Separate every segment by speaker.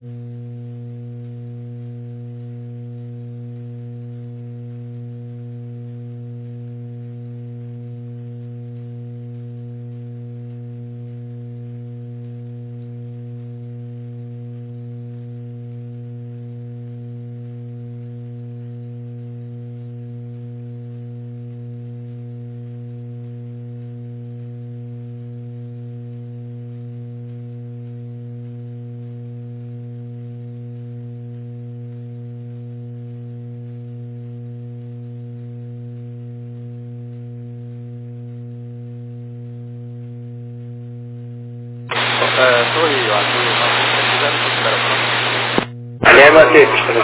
Speaker 1: Torre, eu acho que nós fizemos isso, espera pronto.
Speaker 2: Ali é manter, pistão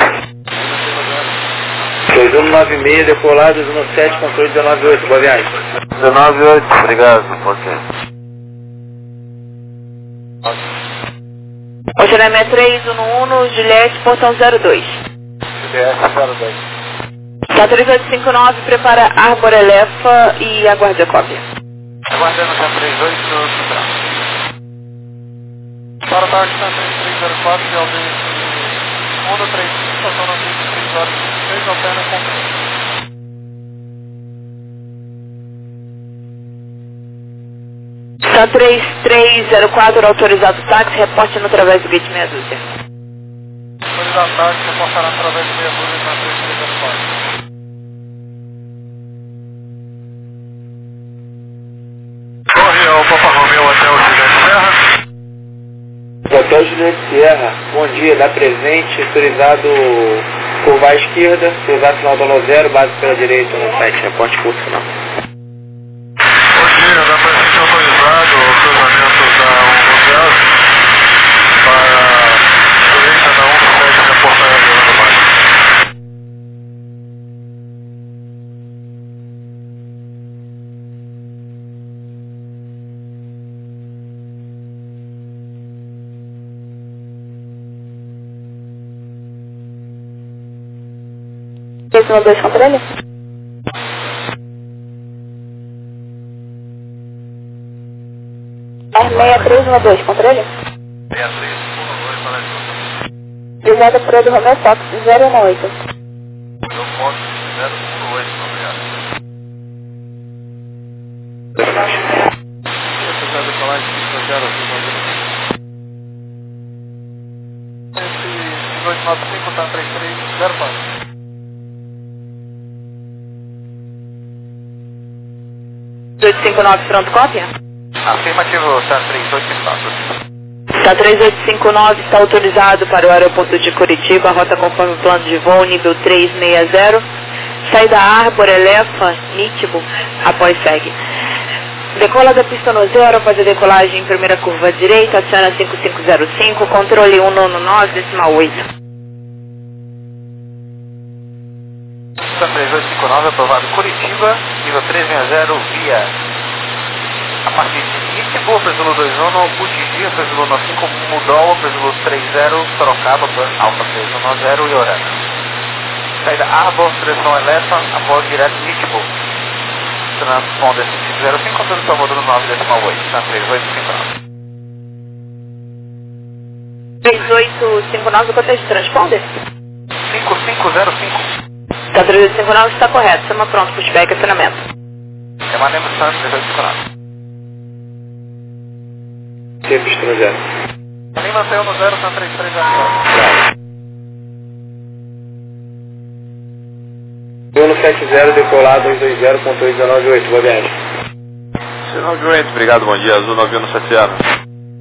Speaker 2: 2196, decolado 17, controle 198, boa viagem.
Speaker 3: 198, obrigado, ok.
Speaker 4: Oceanária 311, Juliette, portão 02.
Speaker 3: Juliette 02.
Speaker 4: Tá 3859, prepara Arbor Elefa e aguarde a cópia.
Speaker 3: Aguardando a 38, central.
Speaker 1: Para o tarde, 304, de alguém 135, estação na 3 horas 26, alterna com
Speaker 4: Tá 3304, autorizado táxi, reporte no através do gate meia dúzia.
Speaker 1: autorizado táxi, reportará através de meia dúzia na 3304.
Speaker 3: Torre ao Papa Romeu, Hotel Juliette Serra.
Speaker 2: Hotel Juliette Sierra, bom dia, dá presente, autorizado curvar à esquerda, cruzar sinal do 0, base pela direita no site, reporte curso final.
Speaker 3: Bom dia, dá presente autorizado o cruzamento da 110 para a direita da 117, reportar a Leandro Baixo.
Speaker 4: Número 2, controle. R6312, controle.
Speaker 3: 6312, para a junta.
Speaker 4: Visada por Edu Romeu Fox 018.
Speaker 3: Meu Fox 018, obrigado.
Speaker 1: Apesar de falar de 0, esse 1895 está 3304.
Speaker 4: 3859, pronto, cópia?
Speaker 3: Afirmativo, tá 3854.
Speaker 4: Tá 3859, está autorizado para o aeroporto de Curitiba, rota conforme o plano de voo, nível 360. Saída Arbor, Elefa, Nítibo, após segue. Decola da pista no 0, faz a decolagem em primeira curva direita, aciona 5505, controle 199,8.
Speaker 3: 3859, aprovado Curitiba, nível 360, via a partir de Nítibo, Presulo 21, Butigi, Presulo 95, Mudol, Presulo 30, Sorocaba, Alfa 310 e Orana. Saída Arbor, direção Elefa, após direto Nítibo. Transponder 5505, condução módulo 9,8, tá 3859.
Speaker 4: 3859, quanto é de transponder?
Speaker 3: 5505.
Speaker 4: Tá 3859, está correto, chama pronto, pushback, acionamento.
Speaker 3: Emanem Santos, 3859.
Speaker 2: Tempo pistão 0.
Speaker 1: Ali mantém no 0, está 3304.
Speaker 2: 170, decolado 220, controle 198, boa viagem.
Speaker 3: Sinal de Oriente, obrigado, bom dia, Azul 9170.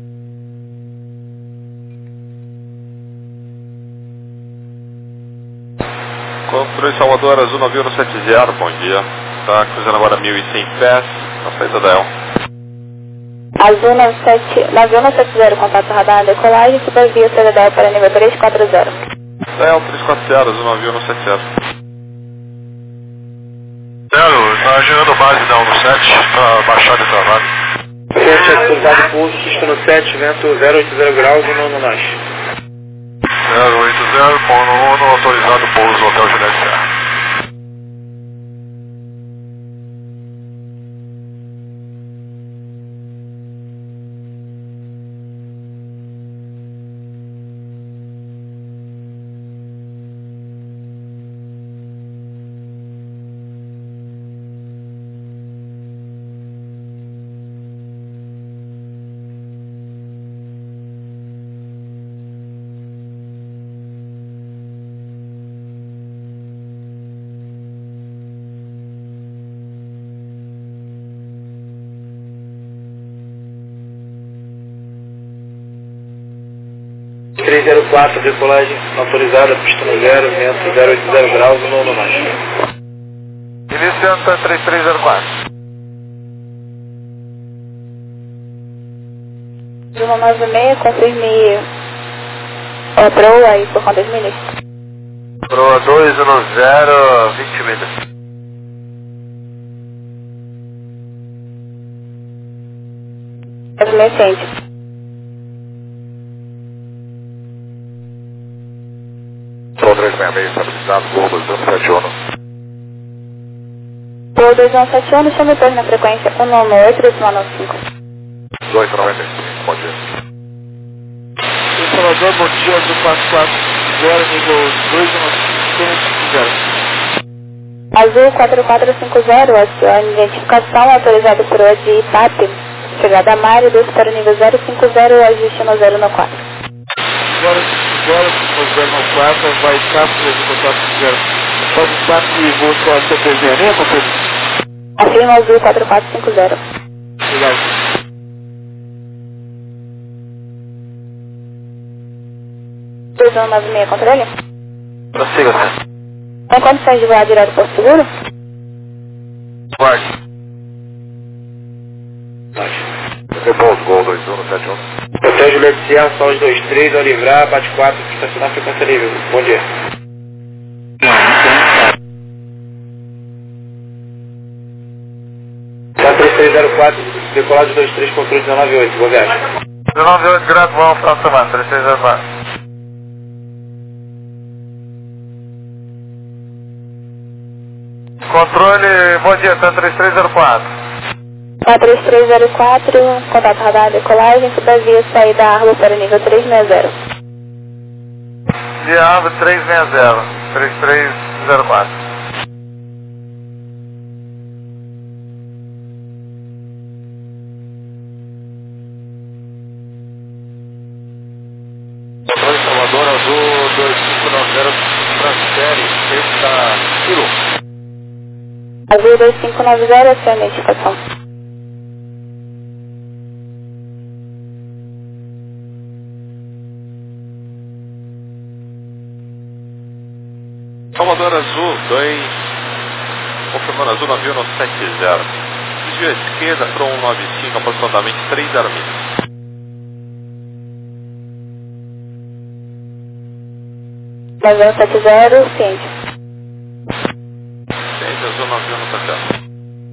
Speaker 3: Controle Salvador, Azul 9170, bom dia. Está cruzando agora 1100 pés, na saída da El.
Speaker 4: Azul 9170, contato radar na decolagem, supervia CDDL para nível 340.
Speaker 3: Da El 340, Azul 9170. Está girando base da 117, está baixado e travado.
Speaker 2: Frente autorizado pulso, pistão 7, vento 080 graus e não nasce.
Speaker 3: 080, Pono 1, autorizado pouso Hotel Juliette Serra.
Speaker 2: 3304, decolagem autorizada, pista no 0, vento 080 graus, no norte.
Speaker 3: Iniciando 3304.
Speaker 4: De 196, confirme a proa aí por quantas milhas?
Speaker 3: Proa 210, 20 milhas.
Speaker 4: Adolescente.
Speaker 3: Proa 366, estabilizado, Gol 2171.
Speaker 4: Gol 2171, chame depois na frequência 198-5.
Speaker 3: 1895, bom dia.
Speaker 1: Salvador, bom dia, do 440, nível 21550.
Speaker 4: Azul 4450, a sua identificação autorizada por de ITAP. Chegada a Mário, desce para o nível 050, ajuste no 0 no 4.
Speaker 1: 050, vai cápsula de contato 0. Pode estar e vou só a CPZ, né, companheiro?
Speaker 4: Afirma Azul 4450.
Speaker 1: Obrigado.
Speaker 4: Dois 196, controle?
Speaker 3: Prossiga, senhor.
Speaker 4: Tem condições de voar direto para o seguro?
Speaker 3: Guarde. Repouso, Gol 2171.
Speaker 2: Hotel Juliette Sierra, Sol 23, ao livrar, bate 4, estacionar frequência livre. Bom dia. Tá 3304, decolagem 23, controle 198, boa viagem.
Speaker 3: 198, direto, bom final de semana, 3304. Controle, bom dia, tá 3304.
Speaker 4: 3304, contato radar decolagem, subavia saída Arbo para nível 360.
Speaker 3: De árvore 360, 3304. Controle Salvador, Azul 2590, transfere, sexta, Kilo.
Speaker 4: Azul 2590, a sua identificação.
Speaker 5: Salvador Azul 2, confirmando Azul 9170. Desvio à esquerda para 195, aproximadamente 30 milhas.
Speaker 4: Mas 170, ciente.
Speaker 5: Ciente, Azul 9170.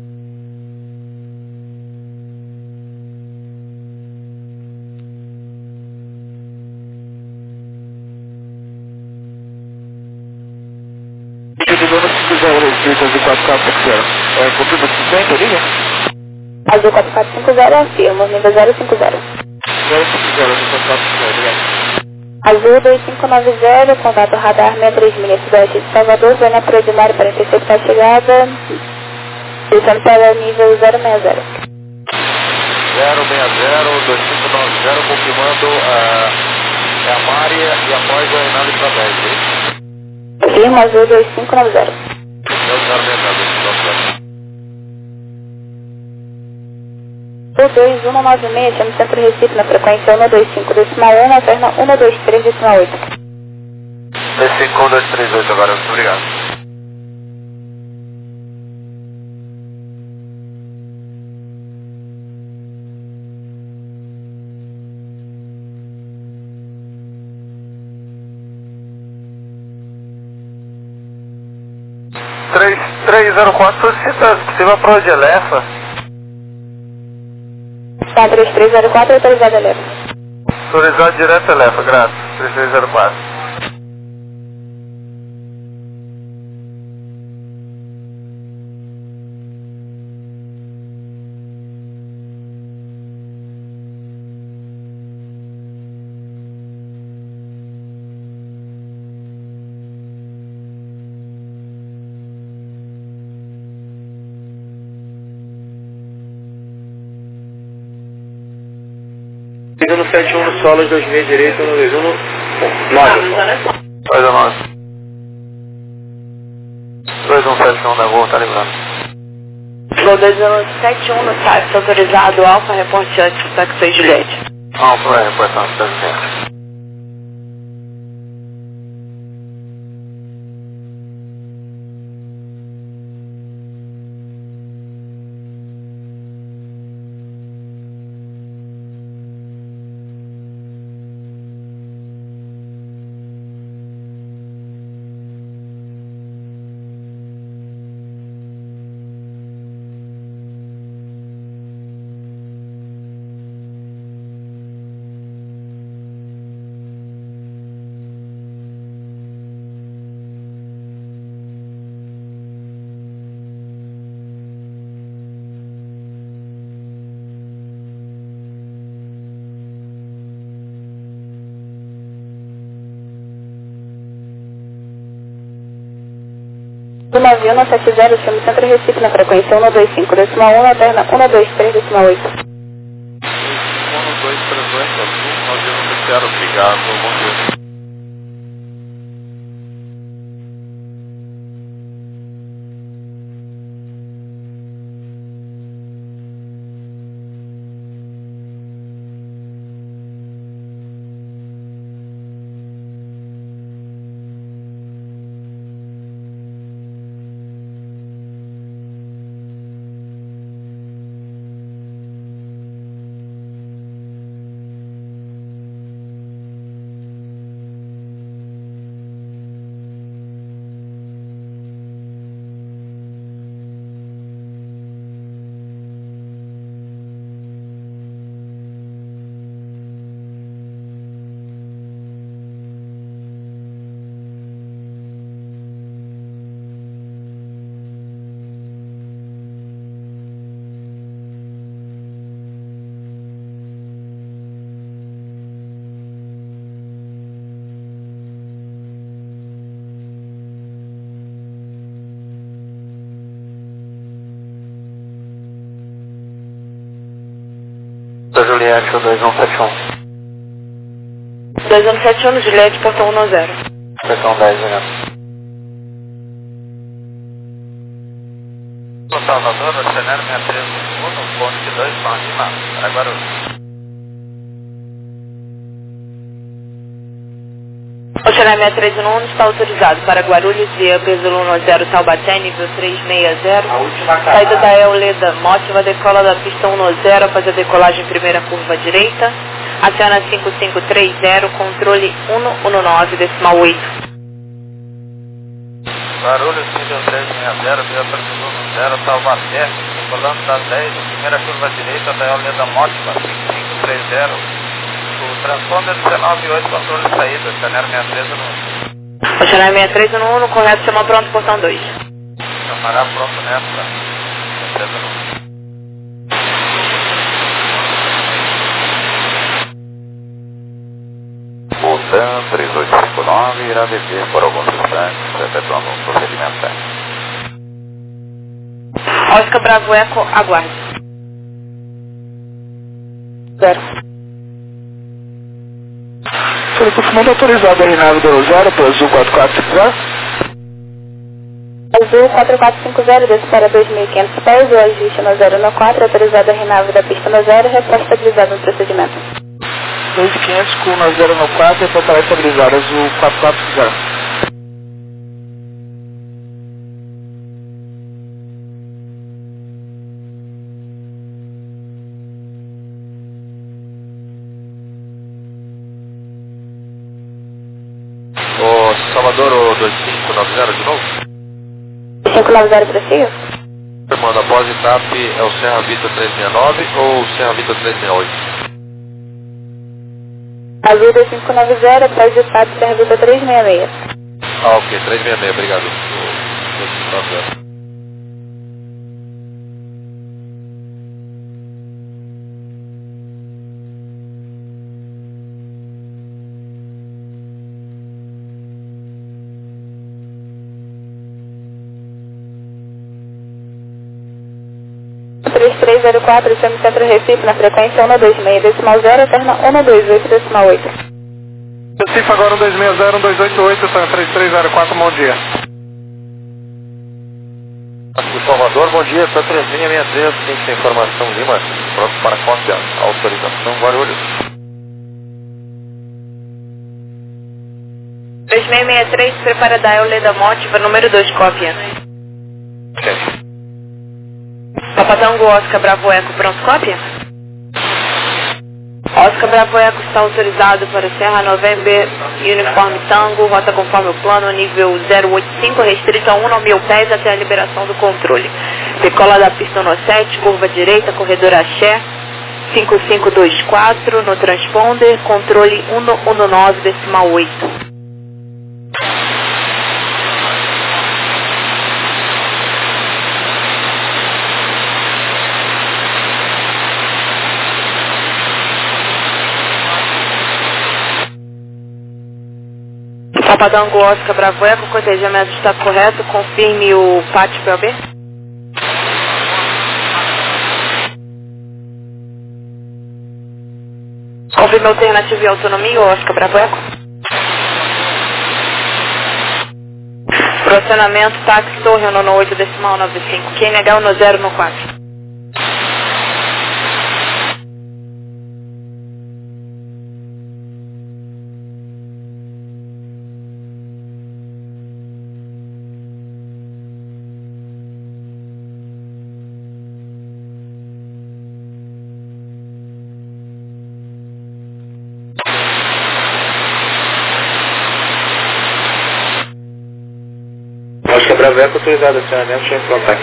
Speaker 1: Confirma 50, liga?
Speaker 4: Azul 4450, afirma, nível 050.
Speaker 1: 050, do 440, obrigado.
Speaker 4: Azul 2590, contato radar 63 milhas sudeste de Salvador, zona preliminar para interceptar a chegada, descendo para nível 060.
Speaker 3: 060, 2590, confirmando a Mária e após a Reinaldo estratégia.
Speaker 4: Afirma Azul 2590.
Speaker 3: 060,
Speaker 4: O 2196, chama Centro Recife na frequência 125.1, alterna 123.8.
Speaker 3: 25238 agora, muito obrigado. Três 304, solicita possível para o de Elefa.
Speaker 4: Tá, 3304, autorizado a leva.
Speaker 3: Autorizado direto Elefa, graças. 3304.
Speaker 2: Siga no 71 no solo, 26 direito, no 21 no 9.
Speaker 3: Faz a 9. 2171 da Gol, tá lembrando.
Speaker 4: Gol 2171 no táxi autorizado, Alfa, reporte antes do táxi 6 Juliette.
Speaker 3: Alfa, reportando, 300.
Speaker 4: Azul 9170, chama Centro Recife na frequência 125,1, alterna 123,8.
Speaker 5: 1238, Azul 9170, obrigado, bom dia.
Speaker 3: Juliette, 2171.
Speaker 4: 2171, Juliette, portão 10.
Speaker 3: Seção 10, né? Salvador, Oceanário 6321, ponto de 2, Pão de Mar, para Guarulhos.
Speaker 4: Oceanário 6311 está autorizado para Guarulhos via Peso 10 Taubaté, nível 360. Saída da Euleda Mótiva, decola da pista 10 após a decolagem primeira curva direita. Aciona 5530, controle 119,8.
Speaker 3: Guarulhos, nível 360, via Peso 10 Taubaté, decolando da 10, primeira curva direita da Euleda Mótiva, 5530. O transponder 198, controle de saída, Oceanário 6311.
Speaker 4: Oceanário 6311, correto, chama pronto, portão 2.
Speaker 3: Chamará pronto nessa. 6311. Voltan 3859 irá descer por alguns instantes, efetuando um procedimento técnico.
Speaker 4: Oscar Bravo Eco, aguarde. 0.
Speaker 1: Comando autorizado aí na do 0 para Azul 4450.
Speaker 4: Azul 4450, desce para 2.500 pés, o ajuste no 014, autorizado a renave da pista no 0, resposta estabilizada no procedimento.
Speaker 1: 2.500 com no 014 e total estabilizado, Azul 4450.
Speaker 5: Salvador, o 2590 de novo?
Speaker 4: 2590 preciso?
Speaker 5: Manda após etapa, é o Serra Vita 369 ou o Serra Vita 368?
Speaker 4: Azul 2590, após etapa, Serra Vita 366.
Speaker 5: Ah, ok, 366, obrigado. O 2590.
Speaker 4: O 3304, chama Centro Recife na frequência 126,0, alterna 128,8.
Speaker 1: Recife agora 1260, 1288, está 3304, bom dia.
Speaker 5: O Salvador, bom dia, está 3663, ciência informação Lima, pronto para cópia, autorização Guarulhos.
Speaker 4: 2663, prepara da Euleda Mótiva, número 2, cópia.
Speaker 5: Ok.
Speaker 4: Papatango Oscar Bravo Eco, pronto, cópia? Oscar Bravo Eco está autorizado para Serra November Uniforme Tango, rota conforme o plano, nível 085, restrito a 1.000 pés até a liberação do controle. Decola da pista no 7, curva direita, corredor Axé, 5524, no transponder, controle 119,8. Papadango Oscar Bravo Eco, o cotejamento está correto, confirme o pátio PLB. Confirme a alternativa e autonomia, Oscar Bravo Eco. Fracionamento, táxi, torre, no 8 decimal 95, QNH no 0 no 4.
Speaker 2: Oscar Bravo Eco, autorizado acionamento, chame para o táxi.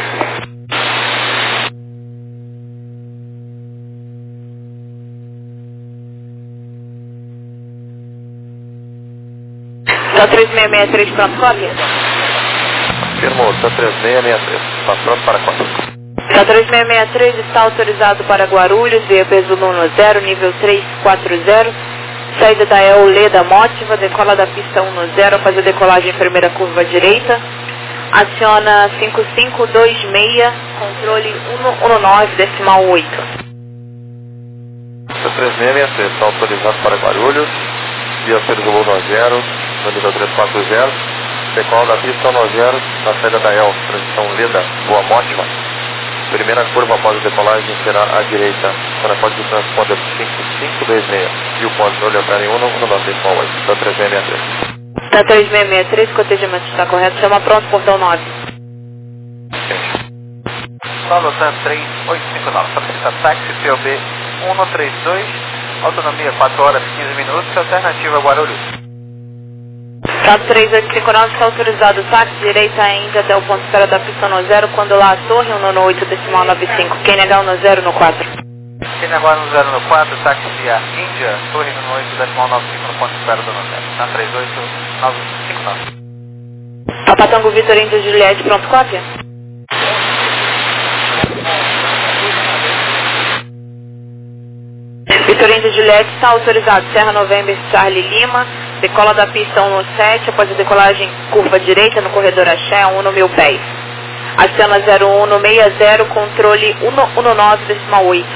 Speaker 4: Tá 3663, pronto, cópia.
Speaker 3: Confirmou, está 3663. Está pronto para quatro.
Speaker 4: Tá 3663, está autorizado para Guarulhos, via peso 110, nível 340. Saída da Leda Mótiva, decola da pista 10, faz a decolagem em primeira curva direita. Aciona 5526, controle 119, decimal 8.
Speaker 3: Está 3663, está autorizado para Guarulhos, via Perzolo 10, no nível 340. Decola da pista 10, na saída da transição Leda, Boa Mótima. Primeira curva após a decolagem será à direita, para a código transponder 5526 e o controle opera em 119,8, está 3663.
Speaker 4: Tá 3663, cotejamento está correto, chama pronto, portão 9.
Speaker 3: Solo TAN 3859, solicita táxi POB 132, autonomia 4 horas 15 minutos, alternativa Guarulhos.
Speaker 4: Tá 3859, está autorizado táxi, direita ainda até o ponto de espera da pista 10, quando lá a torre, 198 decimal 95, QNH no 0 no 4.
Speaker 3: QNH no 0 no 4, táxi a Índia, torre no 8 decimal 95 no ponto de espera do 10, TAN 38959.
Speaker 4: Papatango Vitor Índia Juliette, pronto, cópia. Vitor Índia Juliette está autorizado, Serra November Charlie Lima, decola da pista 117, após a decolagem curva direita no corredor Axé, 1 no 1000 pés. Aciona 0160, controle 119 decimal 8.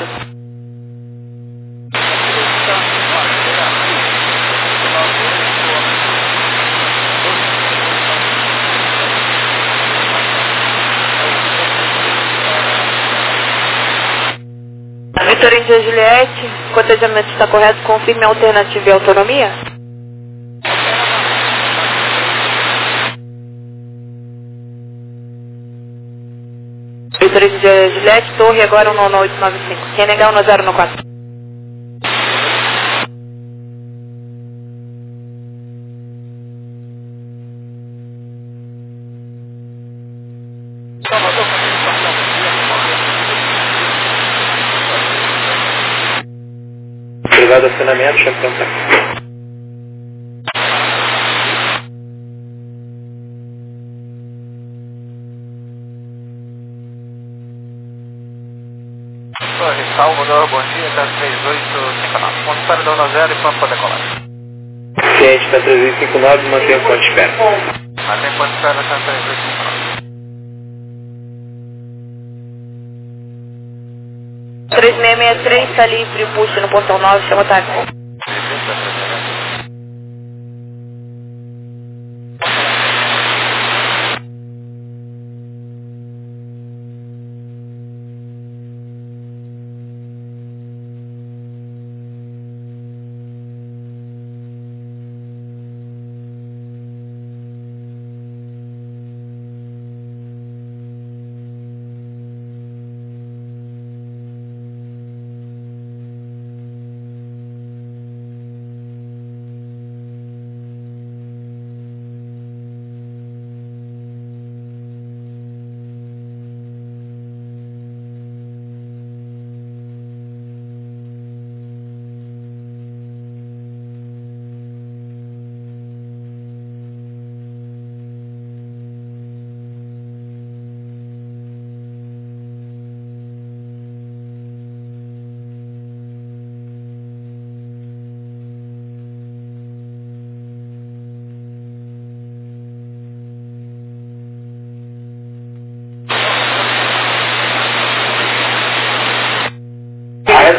Speaker 4: Vitor Índia Juliette, cotejamento está correto, confirme a alternativa e autonomia. Vitor Índia Juliette, torre agora 19895, QNH no 0 no 4.
Speaker 2: Autorizado acionamento, chame para o táxi.
Speaker 3: Torre Salvador, bom dia, TAN 3859, ponto de espera do 10 e pronto para decolagem.
Speaker 2: Ciente para 359, mantenha o ponto de espera.
Speaker 3: Mantém ponto de espera, TAN 3859.
Speaker 4: 3663, está livre, puxa no portão 9, chama o táxi.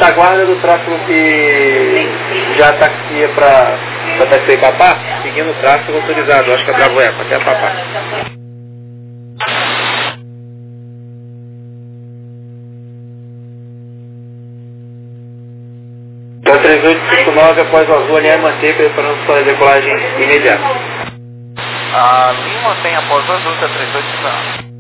Speaker 2: retaguarda do tráfego que já taxia para taxi Papá, seguindo o tráfego autorizado, Oscar Bravo Eco, até a Papá. Então 3859 após o azul alinhar e manter, preparando para a decolagem imediata.
Speaker 3: A Lima tem após o azul, que é 3859.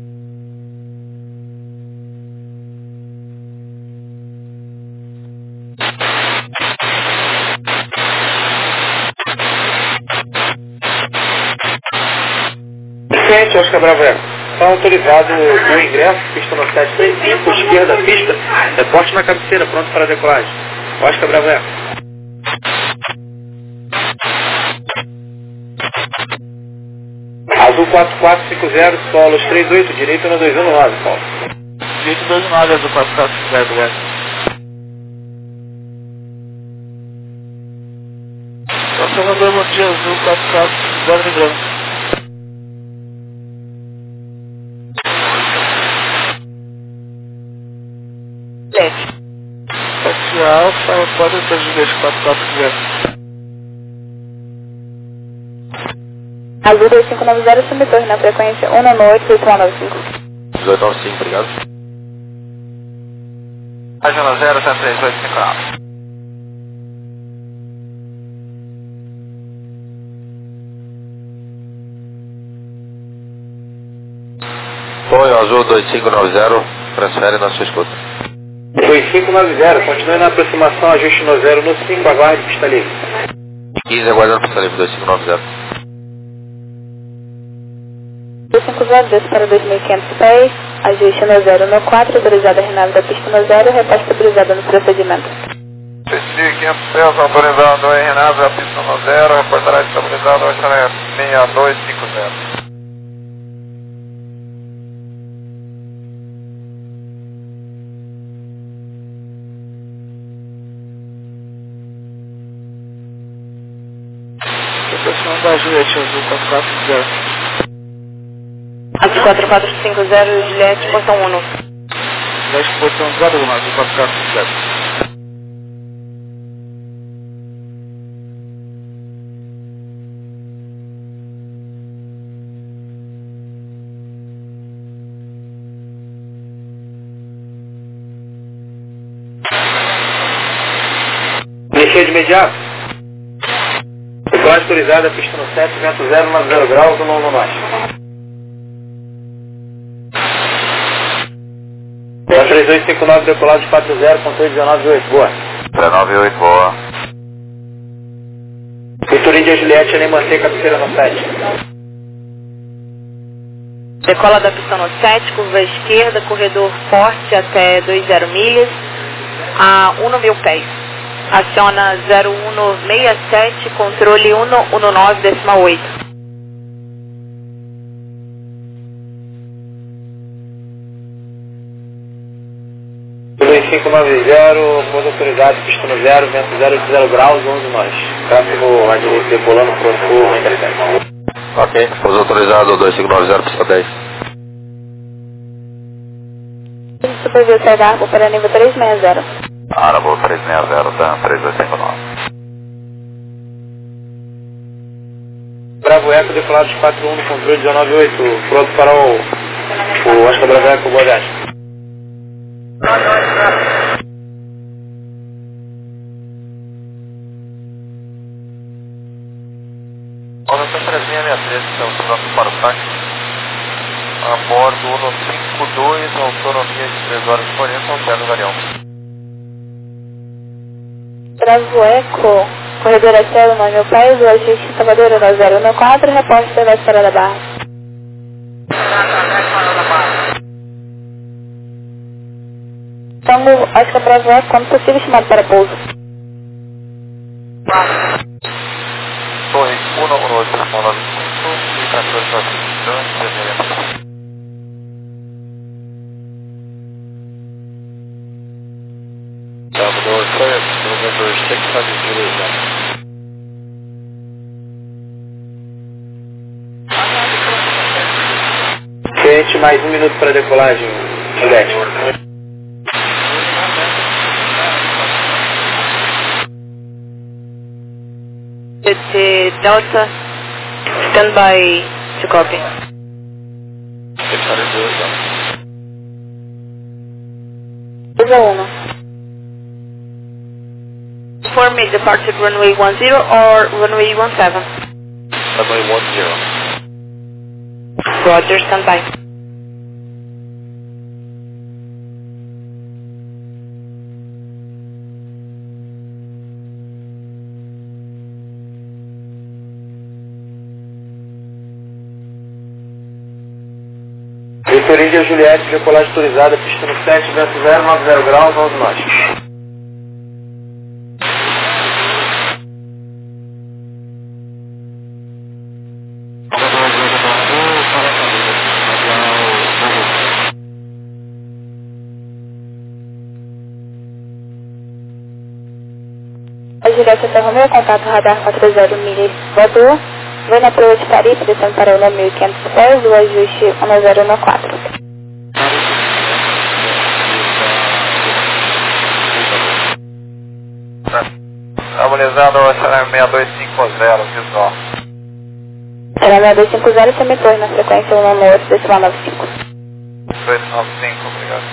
Speaker 2: Oscar Bravo Eco. Está autorizado o ingresso, pista no 735, esquerda, pista, reporte na cabeceira, pronto para a decolagem. Oscar Bravo Eco. Azul 4450, solos 38, direito no 219, Paulo.
Speaker 1: Direito 219, azul 4450, obrigado. Salvador, bom dia, azul 4450, lembrando. Taxi Alfa, pode ser Juliette 4450.
Speaker 4: Azul 2590, subtorre na frequência 198-8195.
Speaker 5: 1895, obrigado.
Speaker 3: Página 0, 3859.
Speaker 5: Foi Azul 2590, transfere na sua escuta.
Speaker 2: 2590, continue na aproximação, ajuste no 0 no 5, aguarde pista livre.
Speaker 5: 15, aguardando pista livre, 2590.
Speaker 4: 250, desce para 2.500 pés, ajuste no 0 no 4, autorizada a renave da pista no 0, resposta autorizada no procedimento.
Speaker 1: 6.500 pés, autorizado a renave da pista no 0, reportará estabilizado a 6250. Da Juliette azul 4450.
Speaker 4: Azul 4450, Juliette, portão 1.
Speaker 1: Juliette, portão 01, azul 4450.
Speaker 2: Mexer de imediato. Decolagem autorizada, pista no 7, vento 090 graus, no norte. Da 3859, decolagem 40, controle 198, boa.
Speaker 3: 198, boa.
Speaker 2: Vitorino de Juliette, nem manter cabeceira no 7.
Speaker 4: Decola da pista no 7, curva esquerda, corredor forte até 20 milhas, a 1.000 pés. Aciona 0167, controle 119,8.
Speaker 2: Do 2590, pouso autorizado, pista no 0, vento 080 graus, 11 nós. Tráfego à direita decolando, pronto, interessante.
Speaker 5: Ok, pouso autorizado 2590, pista 10.
Speaker 4: Supervia Sargarbo para nível 360.
Speaker 3: Arabo 360, TAM 3859.
Speaker 2: Bravo Eco, decolado de 41 no controle 198, pronto para o Oscar Bravo Eco, boa viagem.
Speaker 3: Organização 3663, estamos prontos para o táxi. A bordo 152, autonomia de 3 horas e 40, altera o varião.
Speaker 4: Bravo Eco, corredor a céu, 9.000 pés, o ajuste Salvador no 014, repórter da Esfera da Barra. Tango Oscar Bravo Eco, quando possível, chamado para pouso.
Speaker 3: Torre 118, 95, e transferência para a
Speaker 5: Salvador, November 600 Juliette.
Speaker 2: Cliente, mais 1 minuto para decolagem, Juliette.
Speaker 4: Delta, stand by to copy.
Speaker 5: 600 Juliet Delta.
Speaker 4: 1. For me, departed runway 10 or runway 17?
Speaker 5: Runway 10.
Speaker 4: Roger, stand by.
Speaker 2: Victor India Juliette, decolagem autorizada, pista no 7, vento 0, 90 graus, 11 nós.
Speaker 6: A Juliette Alfa Romeo, contato radar 40 milhas, voador. Vai na proa de Paris, descendo para o 1.500 pés, o ajuste 1014.
Speaker 1: Estabilizado ao Channel 6250, visual.
Speaker 6: Channel 6250, semitorre na frequência 198,95.
Speaker 1: 295, obrigado.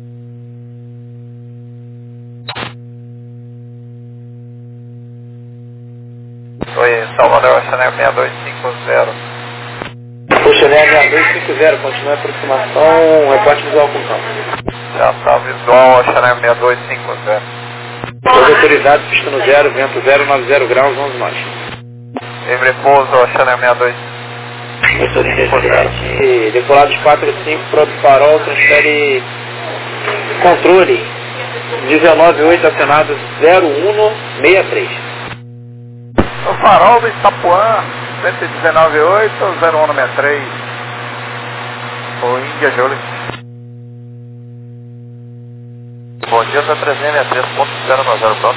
Speaker 1: Oi, Salvador, Channel 6250.
Speaker 2: O Channel 6250, continua a aproximação, reporte visual com campo.
Speaker 1: Já está visual ao Channel 6250.
Speaker 2: Todo autorizado, pista no 0, vento 0, 90 graus, 11 nós.
Speaker 1: Livre pouso ao Channel 6250.
Speaker 2: Decolados 4 e 5, pronto farol, transfere controle 198, acionado 0163.
Speaker 1: O farol do Itapuã, 119.8, 0163. O Índia Júlio. Bom dia, tá 363.090, pronto.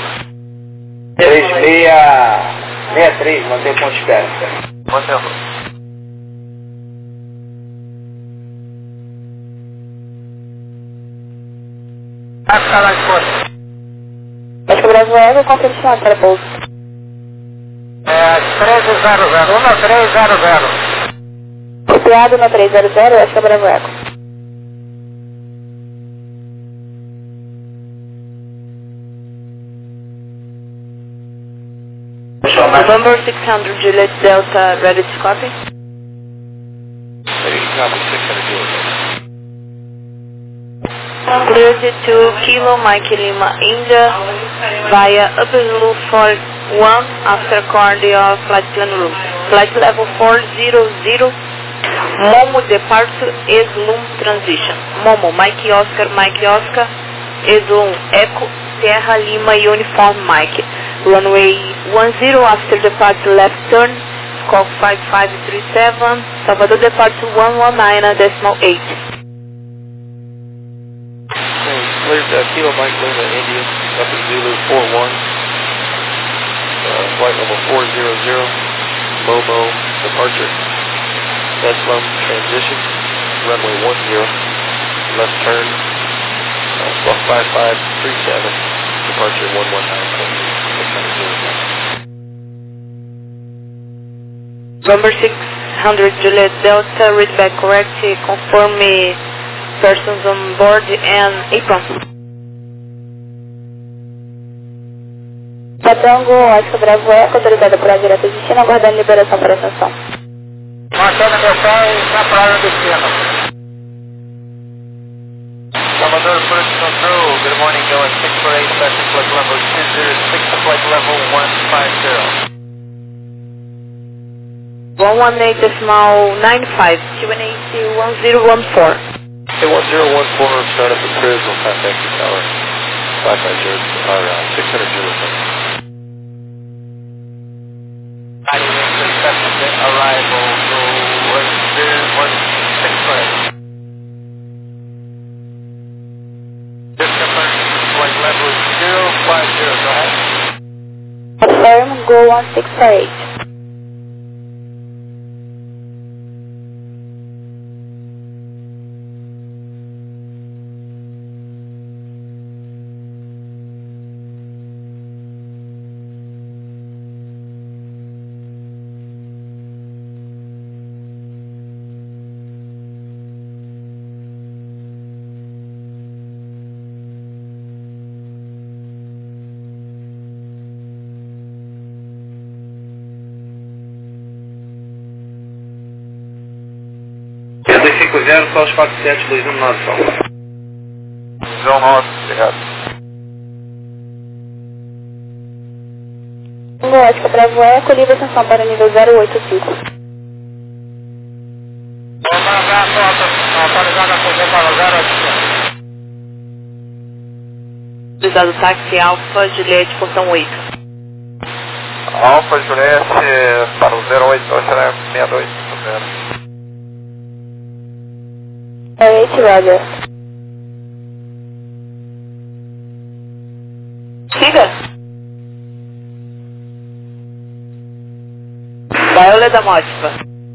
Speaker 2: 3663, mantém o ponto de espera.
Speaker 1: Mantendo. Vai ficar lá de fora.
Speaker 6: Oscar Bravo Eco, confirmação para pouso.
Speaker 1: 1300, 1300.
Speaker 6: Copiado no 300, Oscar Bravo Eco.
Speaker 4: November 600 Juliet Delta, ready to copy.
Speaker 5: Ready to copy, 600 Juliet Delta.
Speaker 4: Cleared to Kilo Mike Lima India via Upper Zulu 41 after cordial flight plan room. Flight level 400, Momo departure Eslum transition. Momo, Mike Oscar, Eslum Echo, Sierra Lima Uniform Mike. Runway 10 after departure left turn, squawk 5537, Salvador departure 119.8.
Speaker 5: Cleared Kilo Mike Lima India, Upper Zulu 41, flight level 400, Momo departure, Eslum transition, runway 10, left turn, squawk 5537, departure 119.8.
Speaker 4: November 600 Juliet Delta, read back correct, confirm persons on board and apron.
Speaker 6: Tango, Oscar Bravo Eco, autorizada por direto de China, aguardando liberação para ascensão.
Speaker 1: Mantendo meu pé na praia do destino. Salvador First Control, good morning, going 648, back to flight level 206 to flight level 150.
Speaker 4: 118.95, QNAC 1014.
Speaker 5: Okay, 1014, start up with cruise, we'll contact the tower. 550, or 600 Juliet Delta.
Speaker 1: Arrival, so 165. Just confirming flight level 050, go ahead.
Speaker 6: Confirm, go 1648.
Speaker 2: 950, só os 47, 219, só.
Speaker 1: 19, obrigado.
Speaker 6: Ótica Bravo Eco, livre ascensão para o nível 085.
Speaker 4: Utilizado táxi Alfa, Juliette, portão 8.
Speaker 1: Alfa Juliette para o 08, Oxaré 6250.
Speaker 6: 8, Roger.
Speaker 4: Siga. Viola da Mótica.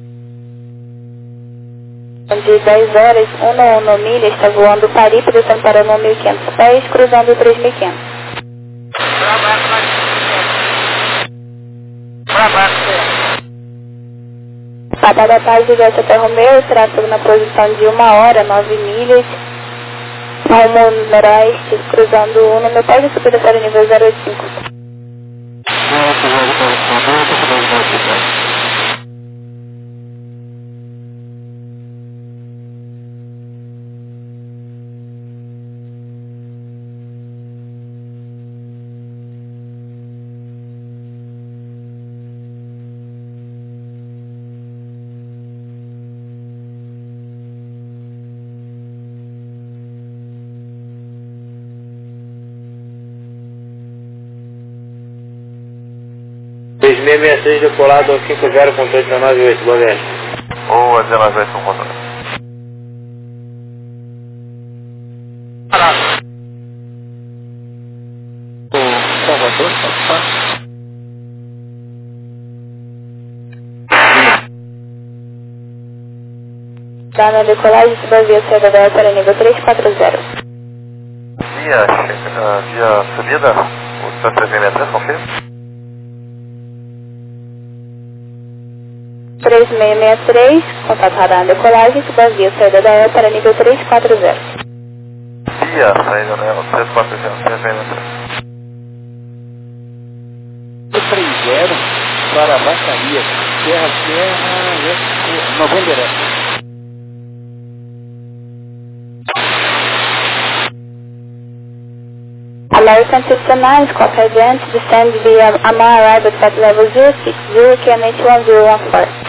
Speaker 6: De 10 horas, 1 milha, está voando Paripe, descendo para 1.500 pés, cruzando 3.500. Papa da Paz, Juliette até Romeu, tráfego na posição de 1 hora, 9 milhas, rumo noroeste, cruzando 1 no meu pé de subida para o nível 085.
Speaker 2: ...3663 decolado ao 50 com 898, boa viagem.
Speaker 1: Boa, 19, com controle.
Speaker 3: Salvador,
Speaker 6: Tá na decolagem, subavia saída da para nível 340.
Speaker 1: Via subida, o 363, confirma?
Speaker 6: 3663, contato radar na decolagem, subavia saída da para nível 340.
Speaker 1: Via saída da 340, 363.
Speaker 3: 30 para Baixaria, Serra, uma bandeira.
Speaker 6: American 69, Squawk Advance, descend via Amar arrival at level 060, QNH 1014.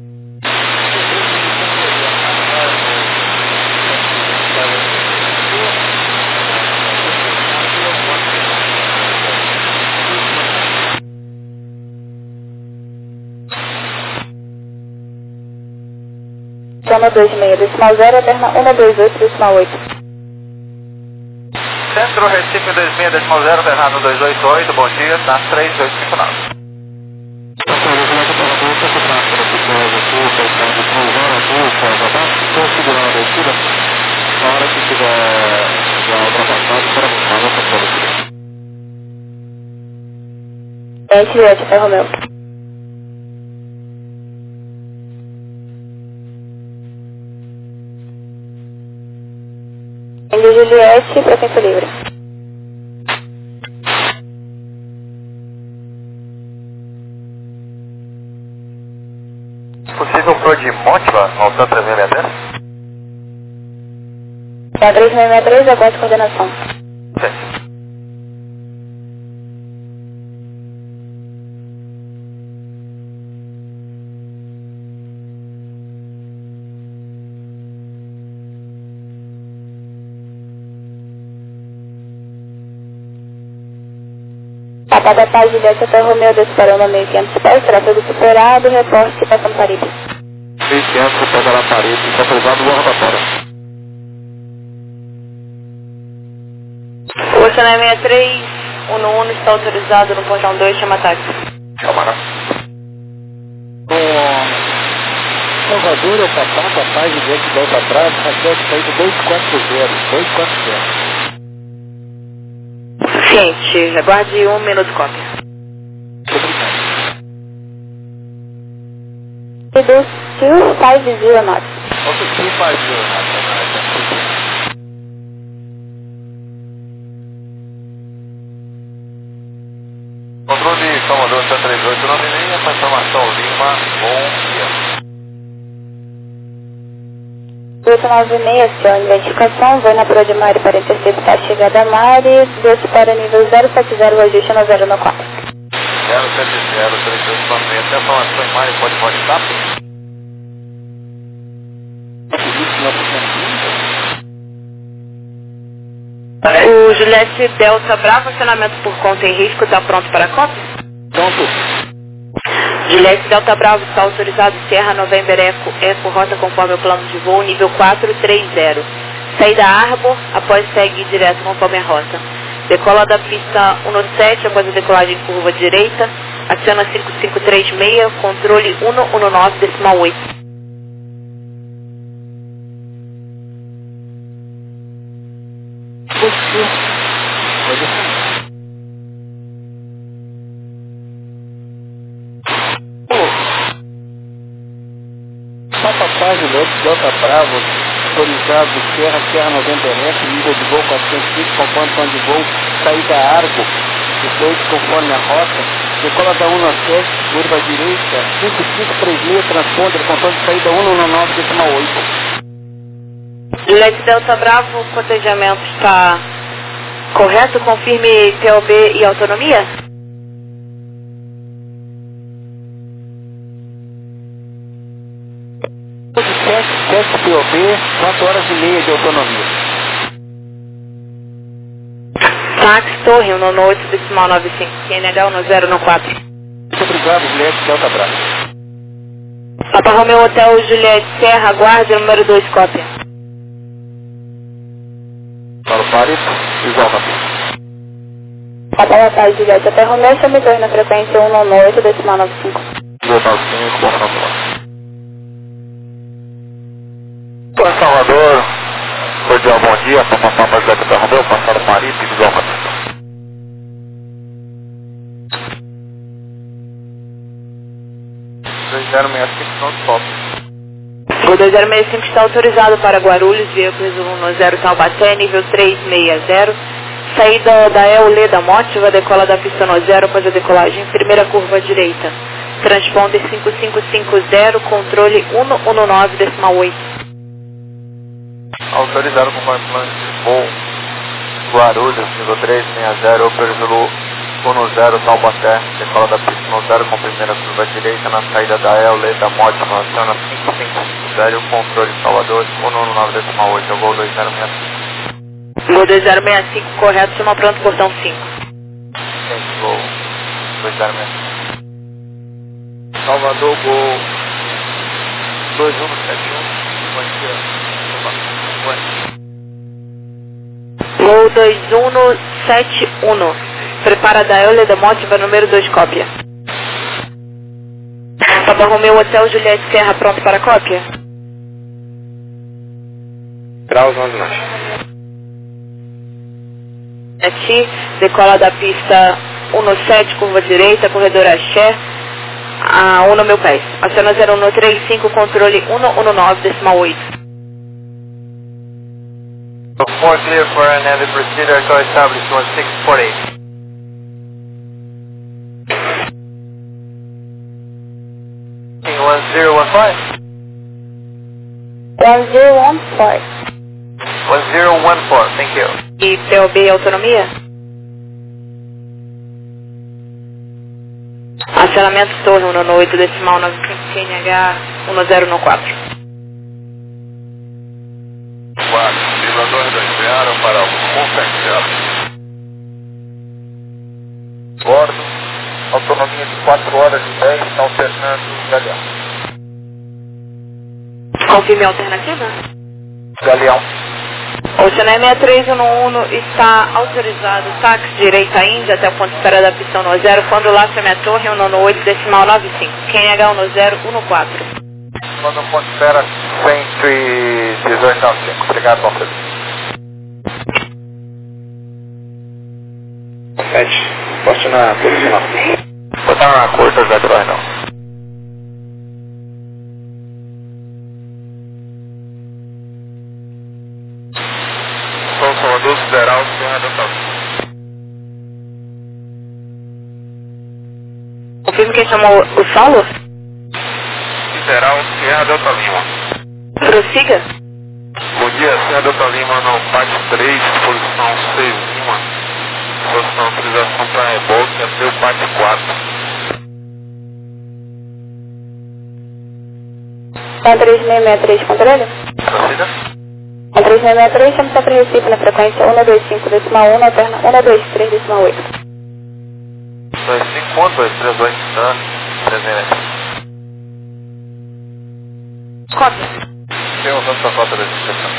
Speaker 6: Zona 26, decimal 0, Aterna 128, decimal 8.
Speaker 3: Centro Recife 26.0, Fernando 288, bom dia, tá 3859.
Speaker 6: Juliette até Romeu. Índio Juliette, presença livre.
Speaker 1: Possível flor de Mótila, altura 3663?
Speaker 6: Tá 3663, aguarde coordenação.
Speaker 1: Sim.
Speaker 6: Papa da Paz, Juliette até Romeu, disparando a 1.500 pés, tráfego superado, reporte passando Paripe.
Speaker 1: 1.500, pega na parede, está cruzado, boa rotatória.
Speaker 4: Oceana 63, 11 está autorizado no portão 2, chama táxi.
Speaker 1: Camarão.
Speaker 3: Salvador, eu passava a paz diante de volta atrás, até saída 240.
Speaker 4: Suficiente, aguarde 1 minuto cópia.
Speaker 6: Reduce 250 knots.
Speaker 3: Outro 250,
Speaker 1: Controle Salvador 138 na linha, essa informação Lima, bom dia.
Speaker 6: 896, senhor, identificação, vou na Proa de Mari para interceptar a chegada a Mari, desço para nível 070, o ajuste no 094.
Speaker 3: 070, 3296, até a informação em Mari, pode WhatsApp?
Speaker 4: O Juliette Delta Bravo, acionamento por conta em risco, está pronto para a cópia?
Speaker 2: Pronto.
Speaker 4: Juliette Delta Bravo está autorizado, Sierra November Eco, rota conforme o plano de voo, nível 430. Saída Arbor, após segue direto conforme a rota. Decola da pista 17, após a decolagem em curva direita, aciona 5536, controle 119,8.
Speaker 2: Papapá, Juliette, Delta Bravo, autorizado, Sierra November Eco, nível de voo 405, conforme plano de voo, saída Argo, 18 conforme a rota, decola da 17, curva direita, 5536, transponder, controle de saída 119,8.
Speaker 4: Juliette Delta Bravo, o cotejamento está correto? Confirme POB e autonomia?
Speaker 2: De 7 POB, 4 horas e meia de autonomia.
Speaker 4: Táxi Torre, 198,95, QNH 1094.
Speaker 2: Muito obrigado, Juliette Delta Bravo.
Speaker 4: Papa Romeo Hotel Juliette Serra, aguarde número 2, cópia.
Speaker 1: Para o Paris, visual na pista.
Speaker 6: Papa Hotel Juliette Até Romeo, chame 2 na frequência 198,95.
Speaker 1: 295, bom final de semana. Para Salvador, cordial bom dia, Papa Juliette Até Romeo, passar o Paris, visual na pista.
Speaker 4: O 2065 está autorizado para Guarulhos, veículo 110 Taubaté, nível 360. Saída da EULE da Mótiva, decola da pista no 0 após a decolagem, primeira curva direita. Transponder 5550, controle 119,8.
Speaker 3: Autorizado conforme plano de voo, Guarulhos, nível 360, Opera Zulu 10 Taubaté, decola da pista no 0 com primeira curva direita, na saída da EULE da Mótiva, aciona 5550, controle Salvador 119,8, eu vou 2065.
Speaker 4: Gol 2065, correto, chama pronto, portão 5.
Speaker 3: Gol 2065. Salvador, gol 2171,
Speaker 4: Gol 2171, prepara da Eule da Mótiva, número 2, cópia. Papa Romeo Hotel Juliette Serra, pronto para cópia?
Speaker 2: Graus 11 nós.
Speaker 4: Aqui, decola da pista 17, curva direita, corredor Axé, a 1 no meu pé. Aciona 0135, controle 119,8.
Speaker 3: For clear for another procedure, call established 1648. King 1015.
Speaker 6: 1014.
Speaker 3: 1014, thank you.
Speaker 4: E POB e autonomia? Acionamento Torre 198,95, QNH 1094.
Speaker 1: 4,220 para o Monsanto. Bordo, autonomia de 4 horas e 10, São Fernando, Galeão.
Speaker 4: Confirme a alternativa?
Speaker 1: Galeão.
Speaker 4: Oceané 6311 está autorizado, táxi direita Índia até o ponto de espera da pista 10, quando lá a minha torre 198,95, QNH 1014.
Speaker 1: Quando ponto de espera 118,95. Obrigado, Alfredo.
Speaker 2: 7. Posto na posicional.
Speaker 1: Botar na curta, Zé Droy, não. São Salvador, Federal, Serra da Salvador.
Speaker 4: Confirme quem chamou o solo?
Speaker 1: Federal, Serra Delta Lima.
Speaker 4: Prossiga.
Speaker 1: dia, Serra Delta Lima no PAT 3, posição 6 Lima, posição autorização para reboque até o PAT 4.
Speaker 6: Com 3663, controle?
Speaker 3: Torcida?
Speaker 6: Com 3663, estamos para Recife na frequência 125.1, alterna 123.8.
Speaker 3: 251-238, tá? 360.
Speaker 4: Cópia.
Speaker 3: Tem um tanto da falta da registração.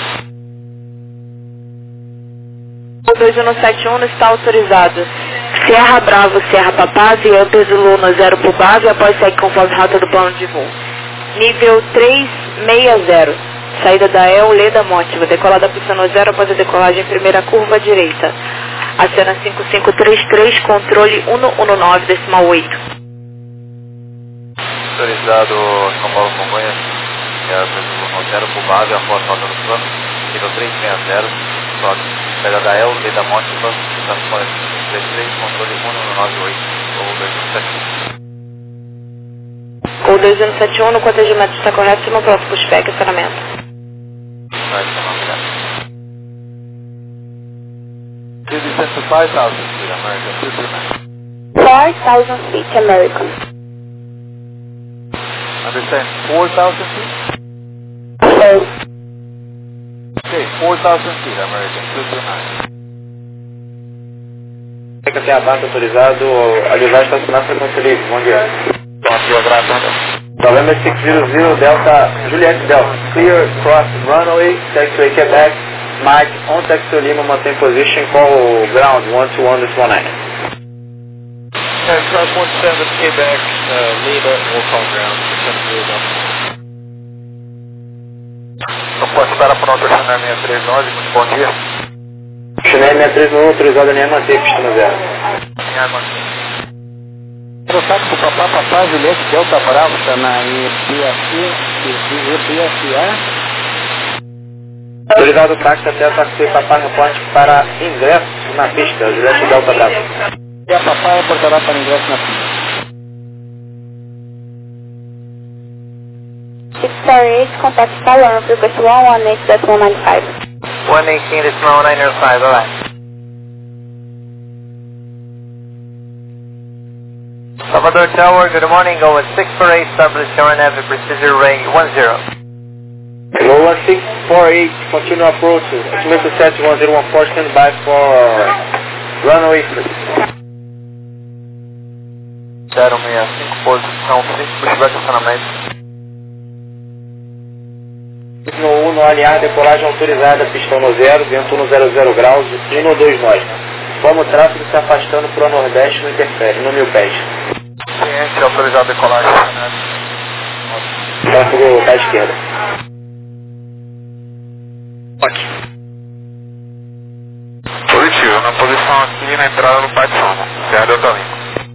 Speaker 4: O 2171 está autorizado. Serra Bravo, Serra Papazia, peso Luna 0 por base, após segue conforme rota do plano de voo. Nível 360, saída da El Leda Mótiva, decolada pista no 0 após a decolagem, primeira curva direita. Acena 5533, controle 119.8.
Speaker 3: Autorizado São Paulo Congonhas, peso 0 por base, após rota do plano, nível 360, sobe. Saída da El Leda Mótiva, transporte 5533, controle 119.8, ou 271.
Speaker 4: O 2171 no contegimento está correto, no próximo pushback e acionamento.
Speaker 3: Vai, tá bom, obrigado.
Speaker 1: 5,000 feet, American 229.
Speaker 6: 4,000 feet, American.
Speaker 1: Understand, 4,000 feet?
Speaker 6: Okay.
Speaker 1: Okay, 4,000 feet, American 229.
Speaker 2: Fica até abaixo autorizado, avisar estacionar frequência livre, bom dia.
Speaker 3: Bom dia, obrigado.
Speaker 2: November 600 Delta, Juliet Delta, clear cross runway, taxiway Quebec, Mike, on taxiway Lima, maintain position, call ground, 121.19.
Speaker 5: And cross 17 Quebec, Lima, we'll call ground, 7
Speaker 3: Não posso estar pronto a Chanel 639, muito bom dia.
Speaker 2: Chanel 639 autorizado a linha manter, pista no 0.
Speaker 3: Minha irmã.
Speaker 2: Contato com o Papá, Juliette Delta Bravo, está na EBSA. Autorizado o táxi até a taxi Papá reporte para ingresso na pista, Juliette Delta Bravo. E a Papá reportará para ingresso na pista.
Speaker 6: 648, contato está alarme, frequência 118.95.
Speaker 3: 118.905, alright. Salvador Tower, good morning, go with 648, establish your navy procedure ring 10.
Speaker 2: Hello, 1648, continue approach, estimate 7101 stand by for runway 3.
Speaker 3: 065, posição 5, pushback estacionamento.
Speaker 2: No 1, no alinhar, decolagem autorizada, pistão no 0, vento 100 graus, 1 nós. Como o tráfego se afastando para o nordeste, não interfere, no 1000 pés.
Speaker 3: Ciente, autorizado a decolagem.
Speaker 2: Tráfego da esquerda.
Speaker 1: Ok. Positivo, na posição aqui na entrada do Pátio Sono, Serra Delta Lima.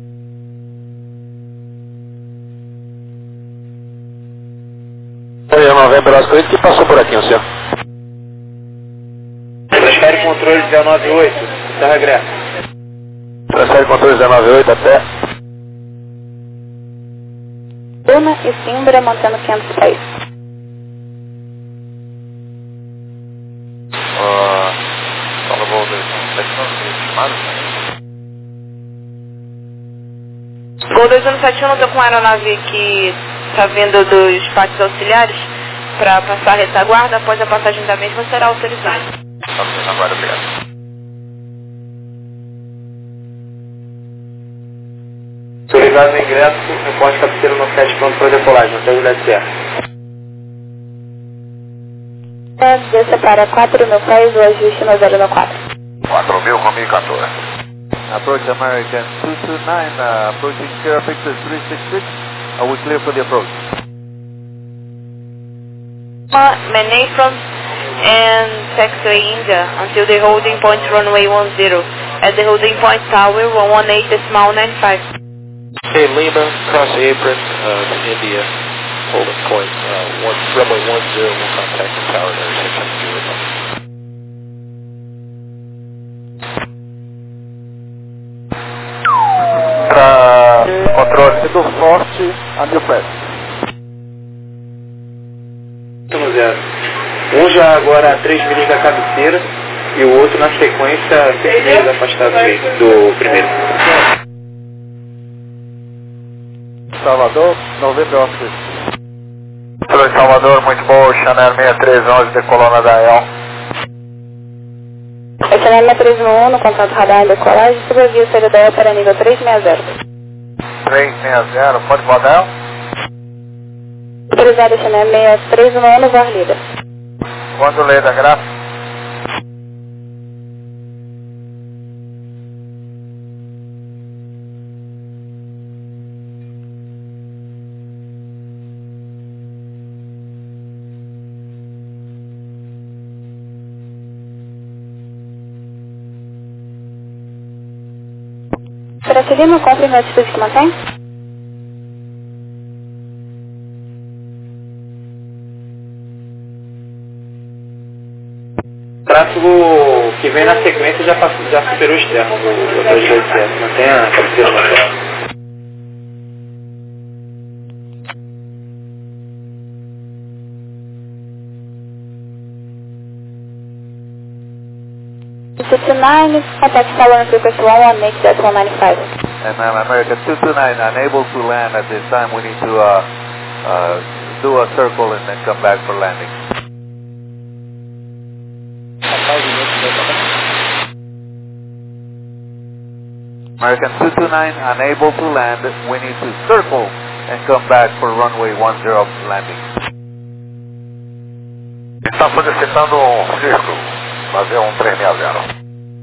Speaker 5: Oi, November Oscar, que passou por aqui, o senhor?
Speaker 2: Transfere controle 198, Serra Greta.
Speaker 5: Transfere controle 198 até.
Speaker 6: Luna e Simbra mantendo 500 pés.
Speaker 3: Só no voo 271,
Speaker 4: Gol 2171, estou com a aeronave que está vindo dos pátios auxiliares para passar a retaguarda. Após a passagem da mesma, será autorizado.
Speaker 3: agora, obrigado.
Speaker 2: Autorizado o ingresso, reporte capiteiro no 7 pronto para decolagem, até o Juliette Serra.
Speaker 6: Desça para 4.000 pés, o ajuste no 094.
Speaker 1: 4.000 com 1014.
Speaker 7: Approach American 229, approaching Sierra Victor 366. Are we clear for the approach?
Speaker 4: Manei from and taxiway India until the holding point runway 10. At the holding point tower 118.95.
Speaker 5: Okay, Lima, cross the apron to India, holding point, runway 10, we'll contact the tower there, 600.
Speaker 3: Para controle.
Speaker 7: Setor forte, a 1000 pés.
Speaker 2: No 0.
Speaker 3: Um já agora a 3 milhas da cabeceira e o outro na sequência a 6 milhas afastado do primeiro.
Speaker 7: Salvador, November Officer.
Speaker 1: Salvador, muito bom, Chanel 6311 decolando da EL.
Speaker 6: Chanel 6311, no contato radar em decolagem, sobreviu saída da EL para nível 360.
Speaker 1: 360, pode rodar?
Speaker 6: Autorizada Chanel 6311, voar líder.
Speaker 1: Quando lê da gráfica?
Speaker 6: Brasilino, compre na altitude que mantém?
Speaker 3: Tráfego que vem na sequência já superou o externo do 227. Mantém a cabeceira na tela.
Speaker 6: Nine, contact following frequency 11, make that 195.
Speaker 7: And American 229, unable to land at this time. We need to do a circle and then come back for landing. American 229, unable to land. We need to circle and come back for runway 10 landing.
Speaker 1: Está solicitando círculo, fazer 360.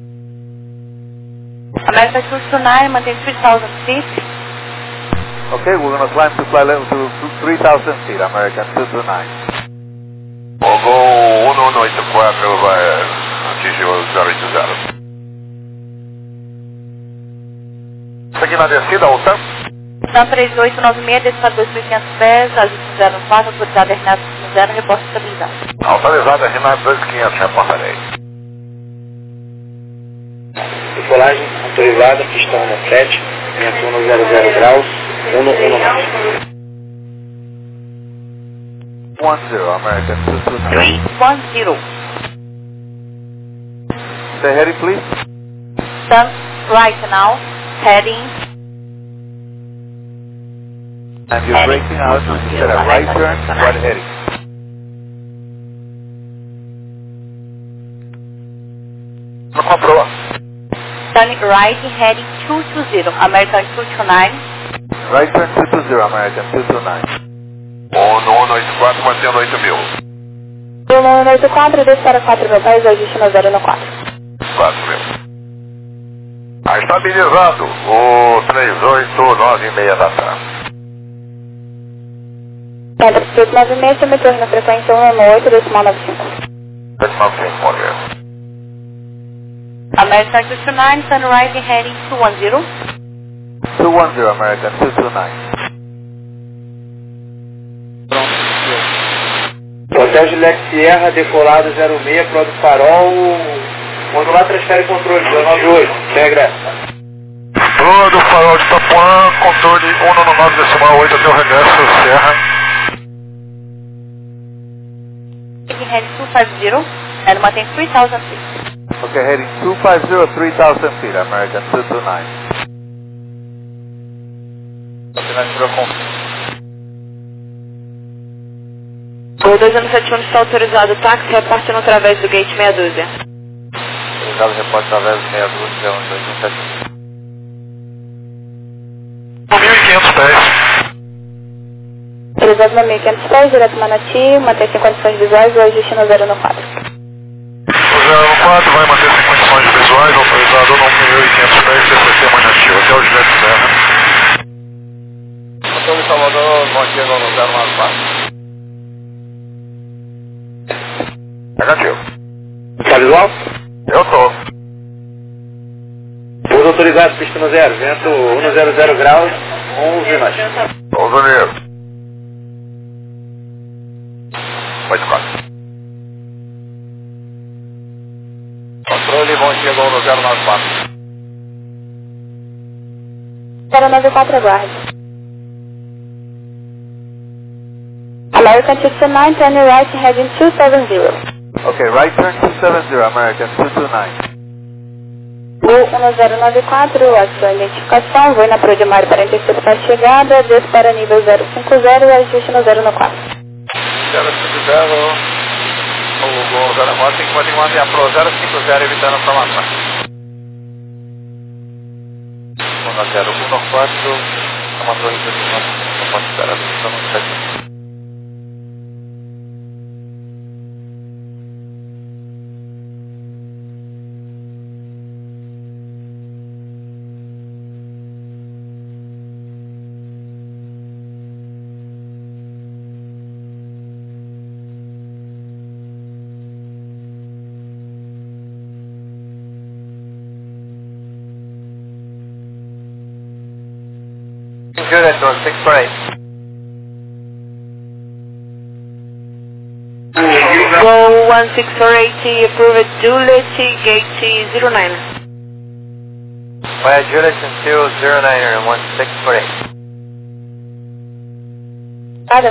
Speaker 4: American 229, maintain 3,000 feet.
Speaker 7: Okay, we're going to climb to fly level to 3,000 feet, American 229.
Speaker 1: O Gol 1184 vai atingir o 080. Seguindo a descida, Altam.
Speaker 4: São 3896, desce para 2.500 pés, ajuste 04, autorizada Renato 0, reporte estabilidade.
Speaker 1: Autorizada Renato 2500, reportarei.
Speaker 3: Decolagem autorizada, pistão na 7, vento 100 graus, 119.
Speaker 7: 10, American 229.
Speaker 4: 310.
Speaker 7: Stay heading, please.
Speaker 4: Stand right now, heading.
Speaker 7: And you're braking out instead of right turn, right heading.
Speaker 1: Não comprou.
Speaker 4: Turn right, heading 220, American 229.
Speaker 7: Right turn 220, American 229.
Speaker 1: 1184, mantendo 8000.
Speaker 6: 1184, desce para 4.000 pés, ajuste no 0 no 4.
Speaker 1: 4000. Tá estabilizado o 3896 da TAM.
Speaker 6: Pedra 3896, emitor na frequência 118, decimal 95.
Speaker 1: Decimal 5, morrer.
Speaker 4: American 229, turn right, heading 210.
Speaker 7: 210, American 229.
Speaker 3: Hotel Juliette Sierra, decolado 06, pro do farol. Quando lá transfere controle, 198, sem regresso.
Speaker 1: Pro do farol de Tapuã, controle 199,8 até o regresso, Serra.
Speaker 4: Heading 250, and maintain 3,000 feet.
Speaker 7: Okay, heading 250, 3,000 feet, American 229.
Speaker 4: O 271 está autorizado, táxi repartindo através do gate meia dúzia.
Speaker 1: Autorizado reporte através do 62, 271. 1.500 pés.
Speaker 6: Autorizado no 1.500 pés, direto Manati, mantém-se em condições visuais, o ajuste no 0 no 4.
Speaker 1: O 014 vai manter-se em condições visuais, autorizado no 1.500 pés, CCC Manati, Hotel Juliette Serra. Hotel de Salvador, mantendo no 094. Negativo.
Speaker 3: Tá visual?
Speaker 1: Eu tô.
Speaker 3: Pouso autorizado, pista no 0, vento 100 graus, 11 nós.
Speaker 1: Pouso Unido. 84. Controle, bom dia, Gol no 094.
Speaker 6: 094, aguarde. American 229, turn right heading 270.
Speaker 7: Okay, right turn 270, American 229.
Speaker 6: Voo 1094, a sua identificação, voo na Prodimar para interceptar a chegada, desce para nível 050 e ajuste no 014.
Speaker 3: 050, o Gol 04 tem que manter Pro 050 evitando a formação. 1014, uma torre de não pode esperar, então não está. Juliet, 648.
Speaker 4: Go 1648, approved Juliet, gate 09.
Speaker 3: Vai Juliet until 09 1648.
Speaker 6: Nada.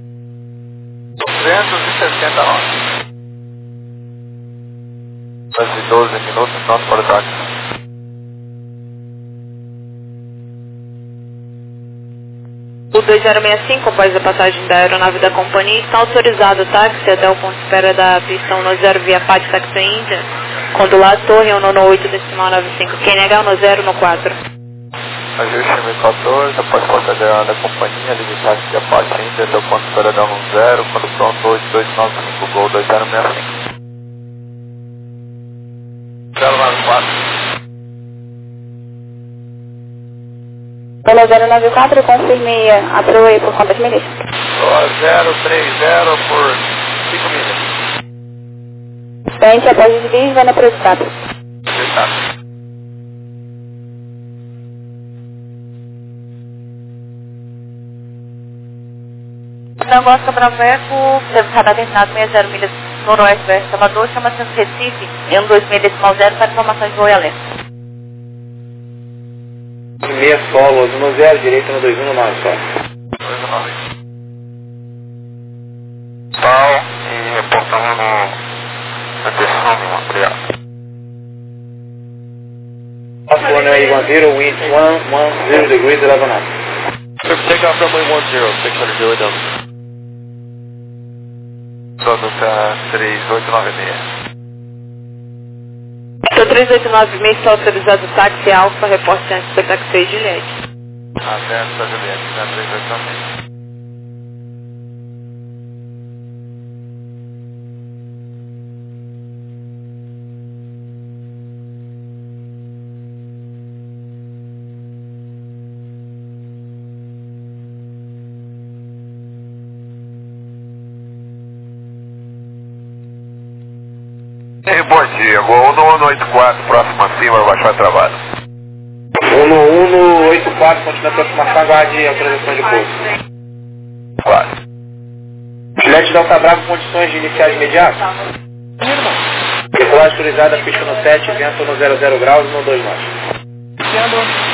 Speaker 3: 260 nós. 12 minutos, pronto para o táxi.
Speaker 4: O 2065, após a passagem da aeronave da companhia, está autorizado o táxi até o ponto de espera da pista 10 via PAT Taxi Índia, condular Torre 198 decimal 95, QNH 10 no 4.
Speaker 3: Ajuste 1014, após passagem da companhia, ligue táxi via PAT Índia até o ponto de espera da 10, quando pronto 8295, Gol 2065. 094.
Speaker 6: 1094, confirme a Pro por quantas milhas?
Speaker 3: 030 por 5 milhas.
Speaker 6: Frente após o desvio, vai na Pro Status.
Speaker 8: Tango Oscar Bravo Eco, radar destinado 60 milhas noroeste verso Salvador, chama-se Recife, em 26.0 para informações de voo e alerta.
Speaker 2: Meia solo, 10, direita no 219 só.
Speaker 3: 219. Tal e reportando na direção de Montreal.
Speaker 2: Runway 10, wind 110 degrees 11 knots.
Speaker 5: Take off runway 10, 600 Juliet Delta.
Speaker 3: Produta 3896.
Speaker 4: Então 3896 está autorizado o táxi Alfa, reporte antes da taxi Juliette.
Speaker 3: Até a Juliette, na 3896.
Speaker 1: Bom dia, Gol 1184, próximo acima, vai baixar trabalho.
Speaker 2: 1184, continua a aproximação, aguarde autorização de pouso.
Speaker 1: Claro.
Speaker 2: Juliette Delta Bravo, condições de iniciar de imediato? Decolagem autorizada, pista no 7, vento no 00 graus, no 2 knots.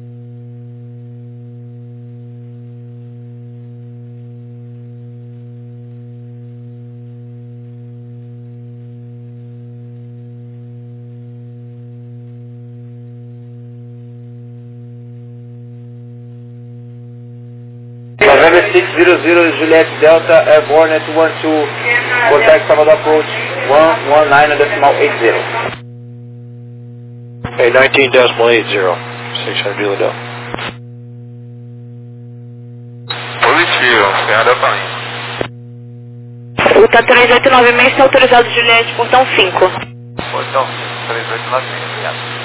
Speaker 2: November 600 Juliette Delta, airborne at 12, contact Salvador approach 119.80.
Speaker 5: Okay, 19.80, 600 Juliet Delta.
Speaker 3: Positivo, senhora Delta.
Speaker 4: O TAN 3896 está autorizado Juliette, portão 5.
Speaker 3: Portão 5, 3896, obrigado.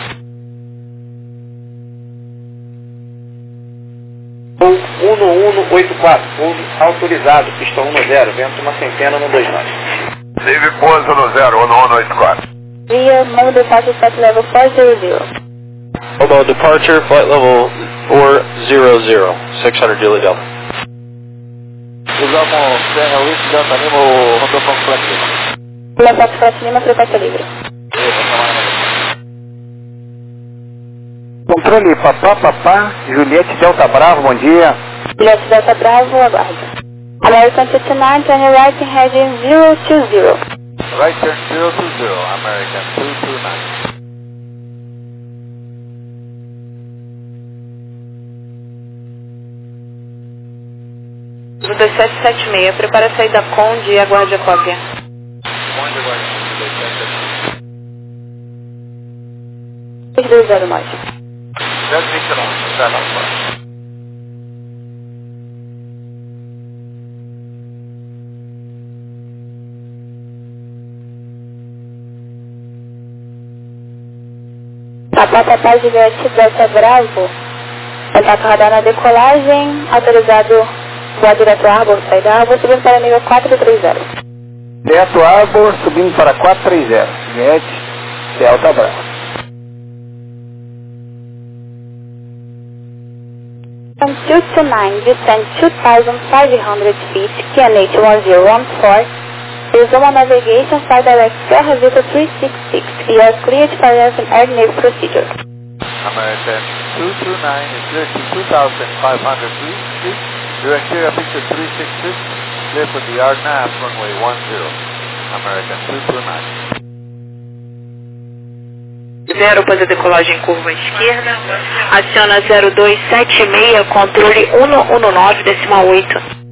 Speaker 2: 1184, pouso autorizado, pista 10, vento uma centena no 2 knots.
Speaker 1: Dave pouso no 1184.
Speaker 6: Via, mode departure flight level 400.
Speaker 5: Hold on, departure, flight level 400, 600 Juliet Delta.
Speaker 3: Usamos Serra West Delta Lima ou rotação Flat Lima?
Speaker 6: Leva Flat Lima, frequência livre.
Speaker 2: Controle Papá, Juliette Delta Bravo, bom dia.
Speaker 6: Juliette Delta Bravo, aguarde. American 229, turn your right and heading 020.
Speaker 7: Right turn 020, American 229.
Speaker 4: O 2776, prepara a saída Conde e aguarde a cópia.
Speaker 5: Conde agora,
Speaker 6: 3209.
Speaker 3: 029, já não pode.
Speaker 6: Papai Juliette Delta Bravo. Contato radar na decolagem, autorizado voar direto Arbor, saída Arbor, subindo para nível 430.
Speaker 2: Direto Arbor, subindo para 430. Juliette Delta Bravo.
Speaker 6: From 229, descend 2,500 feet, QNH 1014. Resume navigation, flight direct Sierra Vista 366. You are cleared for an air navy procedure.
Speaker 7: American 229 is clear to 2,500 feet. Direct Sierra Vista 366, clear for the RNAV runway 10. American 229.
Speaker 4: Zero após a decolagem curva à esquerda. Aciona 0276, controle 119,8.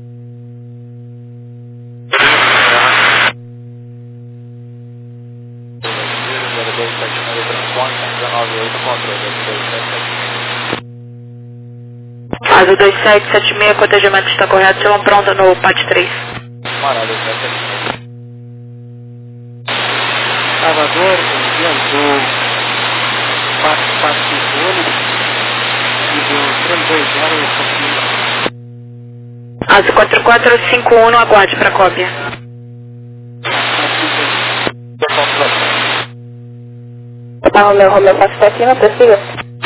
Speaker 4: Asa 2776, cotejamento está correto, chama pronta no PAT 3.
Speaker 2: Salvador, adiantou 445 nível 320
Speaker 4: Asa 4451, aguarde para cópia.
Speaker 6: Romeu Foxtrot Lima, prossiga.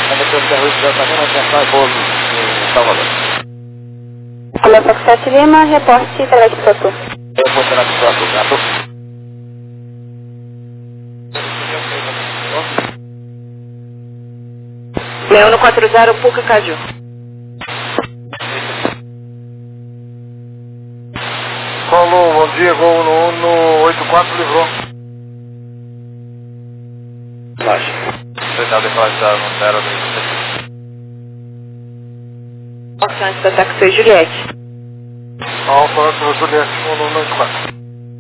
Speaker 6: Romeu Foxtrot Lima, reporte através de Sotu.
Speaker 4: Leão no 40, Puca Caju.
Speaker 1: Falou, bom dia, Gol no 84, livrou.
Speaker 3: Baixa. Tentar decolar no 0.
Speaker 4: Constante da Taxi Juliette.
Speaker 1: Alfa, Juliette, no 84.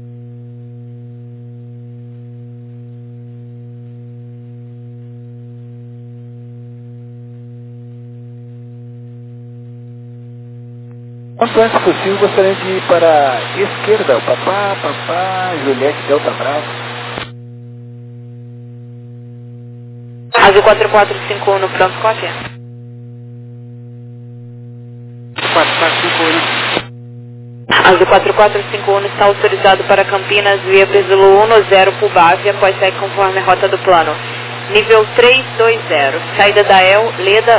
Speaker 2: Quanto antes possível, gostaria de ir para a esquerda, o papá, Juliette Delta Bravo.
Speaker 4: Asa 4451, pronto, cópia.
Speaker 2: 4451.
Speaker 4: Asa 4451 está autorizado para Campinas via Pesulo 10 Pubávia, após sair conforme a rota do plano. Nível 320, saída da El, Leda,